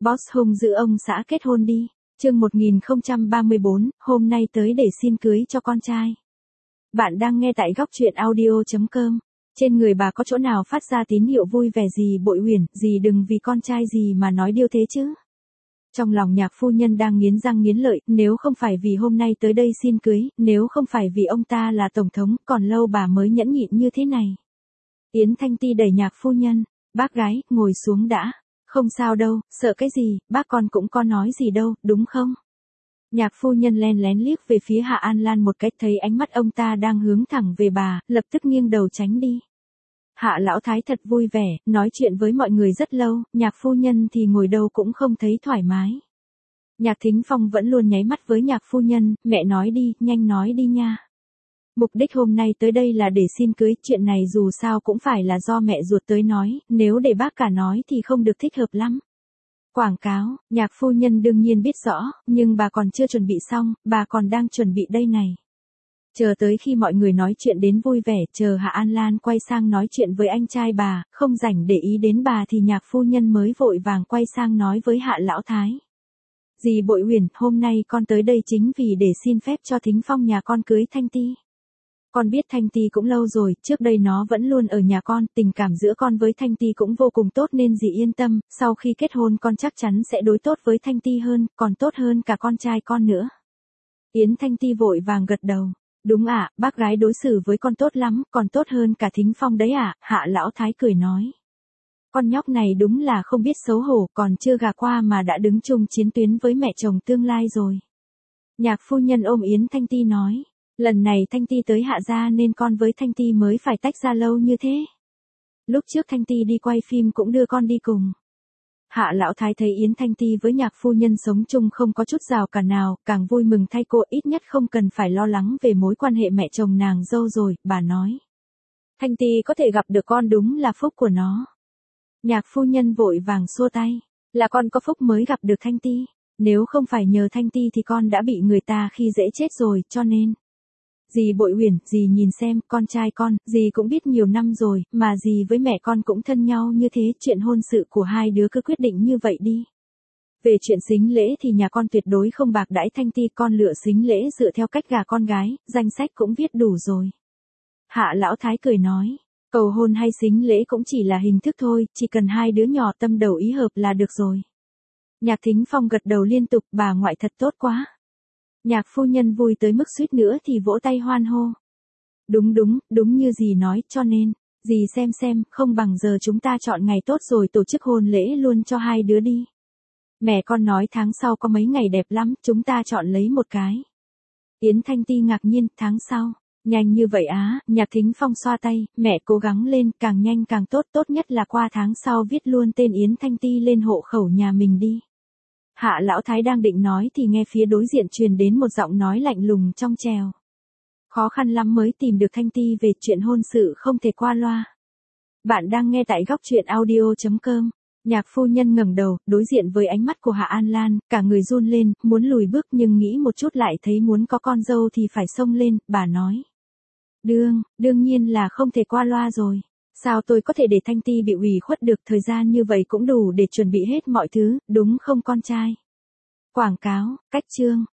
Boss hung dữ ông xã kết hôn đi. Chương 1034, hôm nay tới để xin cưới cho con trai. Bạn đang nghe tại góc truyện audio.com. Trên người bà có chỗ nào phát ra tín hiệu vui vẻ gì Bội Uyển, gì đừng vì con trai gì mà nói điêu thế chứ. Trong lòng Nhạc phu nhân đang nghiến răng nghiến lợi, nếu không phải vì hôm nay tới đây xin cưới, nếu không phải vì ông ta là tổng thống, còn lâu bà mới nhẫn nhịn như thế này. Yến Thanh Ti đẩy Nhạc phu nhân, bác gái, ngồi xuống đã. Không sao đâu, sợ cái gì, bác con cũng có nói gì đâu, đúng không? Nhạc phu nhân len lén liếc về phía Hạ An Lan một cách, thấy ánh mắt ông ta đang hướng thẳng về bà, lập tức nghiêng đầu tránh đi. Hạ lão thái thật vui vẻ, nói chuyện với mọi người rất lâu, Nhạc phu nhân thì ngồi đâu cũng không thấy thoải mái. Nhạc Thính Phong vẫn luôn nháy mắt với Nhạc phu nhân, mẹ nói đi, nhanh nói đi nha. Mục đích hôm nay tới đây là để xin cưới, chuyện này dù sao cũng phải là do mẹ ruột tới nói, nếu để bác cả nói thì không được thích hợp lắm. Quảng cáo, Nhạc phu nhân đương nhiên biết rõ, nhưng bà còn chưa chuẩn bị xong, bà còn đang chuẩn bị đây này. Chờ tới khi mọi người nói chuyện đến vui vẻ, chờ Hạ An Lan quay sang nói chuyện với anh trai bà, không rảnh để ý đến bà thì Nhạc phu nhân mới vội vàng quay sang nói với Hạ lão thái. Dì Bội Uyển, hôm nay con tới đây chính vì để xin phép cho Thính Phong nhà con cưới Thanh Ti. Con biết Thanh Ti cũng lâu rồi, trước đây nó vẫn luôn ở nhà con, tình cảm giữa con với Thanh Ti cũng vô cùng tốt nên dì yên tâm, sau khi kết hôn con chắc chắn sẽ đối tốt với Thanh Ti hơn, còn tốt hơn cả con trai con nữa. Yến Thanh Ti vội vàng gật đầu. Đúng ạ, bác gái đối xử với con tốt lắm, còn tốt hơn cả Thính Phong đấy ạ, Hạ lão thái cười nói. Con nhóc này đúng là không biết xấu hổ, còn chưa gả qua mà đã đứng chung chiến tuyến với mẹ chồng tương lai rồi. Nhạc phu nhân ôm Yến Thanh Ti nói. Lần này Thanh Ti tới Hạ gia nên con với Thanh Ti mới phải tách ra lâu như thế. Lúc trước Thanh Ti đi quay phim cũng đưa con đi cùng. Hạ lão thái thấy Yến Thanh Ti với Nhạc phu nhân sống chung không có chút rào cản nào, càng vui mừng thay cô, ít nhất không cần phải lo lắng về mối quan hệ mẹ chồng nàng dâu rồi, bà nói. Thanh Ti có thể gặp được con đúng là phúc của nó. Nhạc phu nhân vội vàng xua tay, là con có phúc mới gặp được Thanh Ti, nếu không phải nhờ Thanh Ti thì con đã bị người ta khi dễ chết rồi, cho nên. Dì Bội Uyển, dì nhìn xem, con trai con, dì cũng biết nhiều năm rồi, mà dì với mẹ con cũng thân nhau như thế, chuyện hôn sự của hai đứa cứ quyết định như vậy đi. Về chuyện sính lễ thì nhà con tuyệt đối không bạc đãi Thanh Ti, con lựa sính lễ dựa theo cách gả con gái, danh sách cũng viết đủ rồi. Hạ lão thái cười nói, cầu hôn hay sính lễ cũng chỉ là hình thức thôi, chỉ cần hai đứa nhỏ tâm đầu ý hợp là được rồi. Nhạc Thính Phong gật đầu liên tục, bà ngoại thật tốt quá. Nhạc phu nhân vui tới mức suýt nữa thì vỗ tay hoan hô. Đúng như dì nói, cho nên, dì xem, không bằng giờ chúng ta chọn ngày tốt rồi tổ chức hôn lễ luôn cho hai đứa đi. Mẹ con nói tháng sau có mấy ngày đẹp lắm, chúng ta chọn lấy một cái. Yến Thanh Ti ngạc nhiên, tháng sau, nhanh như vậy á, Nhạc Thính Phong xoa tay, mẹ cố gắng lên, càng nhanh càng tốt, tốt nhất là qua tháng sau viết luôn tên Yến Thanh Ti lên hộ khẩu nhà mình đi. Hạ lão thái đang định nói thì nghe phía đối diện truyền đến một giọng nói lạnh lùng trong trèo. Khó khăn lắm mới tìm được Thanh Ti về chuyện hôn sự không thể qua loa. Bạn đang nghe tại góc truyện audio.com. Nhạc phu nhân ngẩng đầu, đối diện với ánh mắt của Hạ An Lan, cả người run lên, muốn lùi bước nhưng nghĩ một chút lại thấy muốn có con dâu thì phải xông lên, bà nói. Đương nhiên là không thể qua loa rồi. Sao tôi có thể để Thanh Ti bị ủy khuất được, thời gian như vậy cũng đủ để chuẩn bị hết mọi thứ, đúng không con trai? Quảng cáo, cách chương,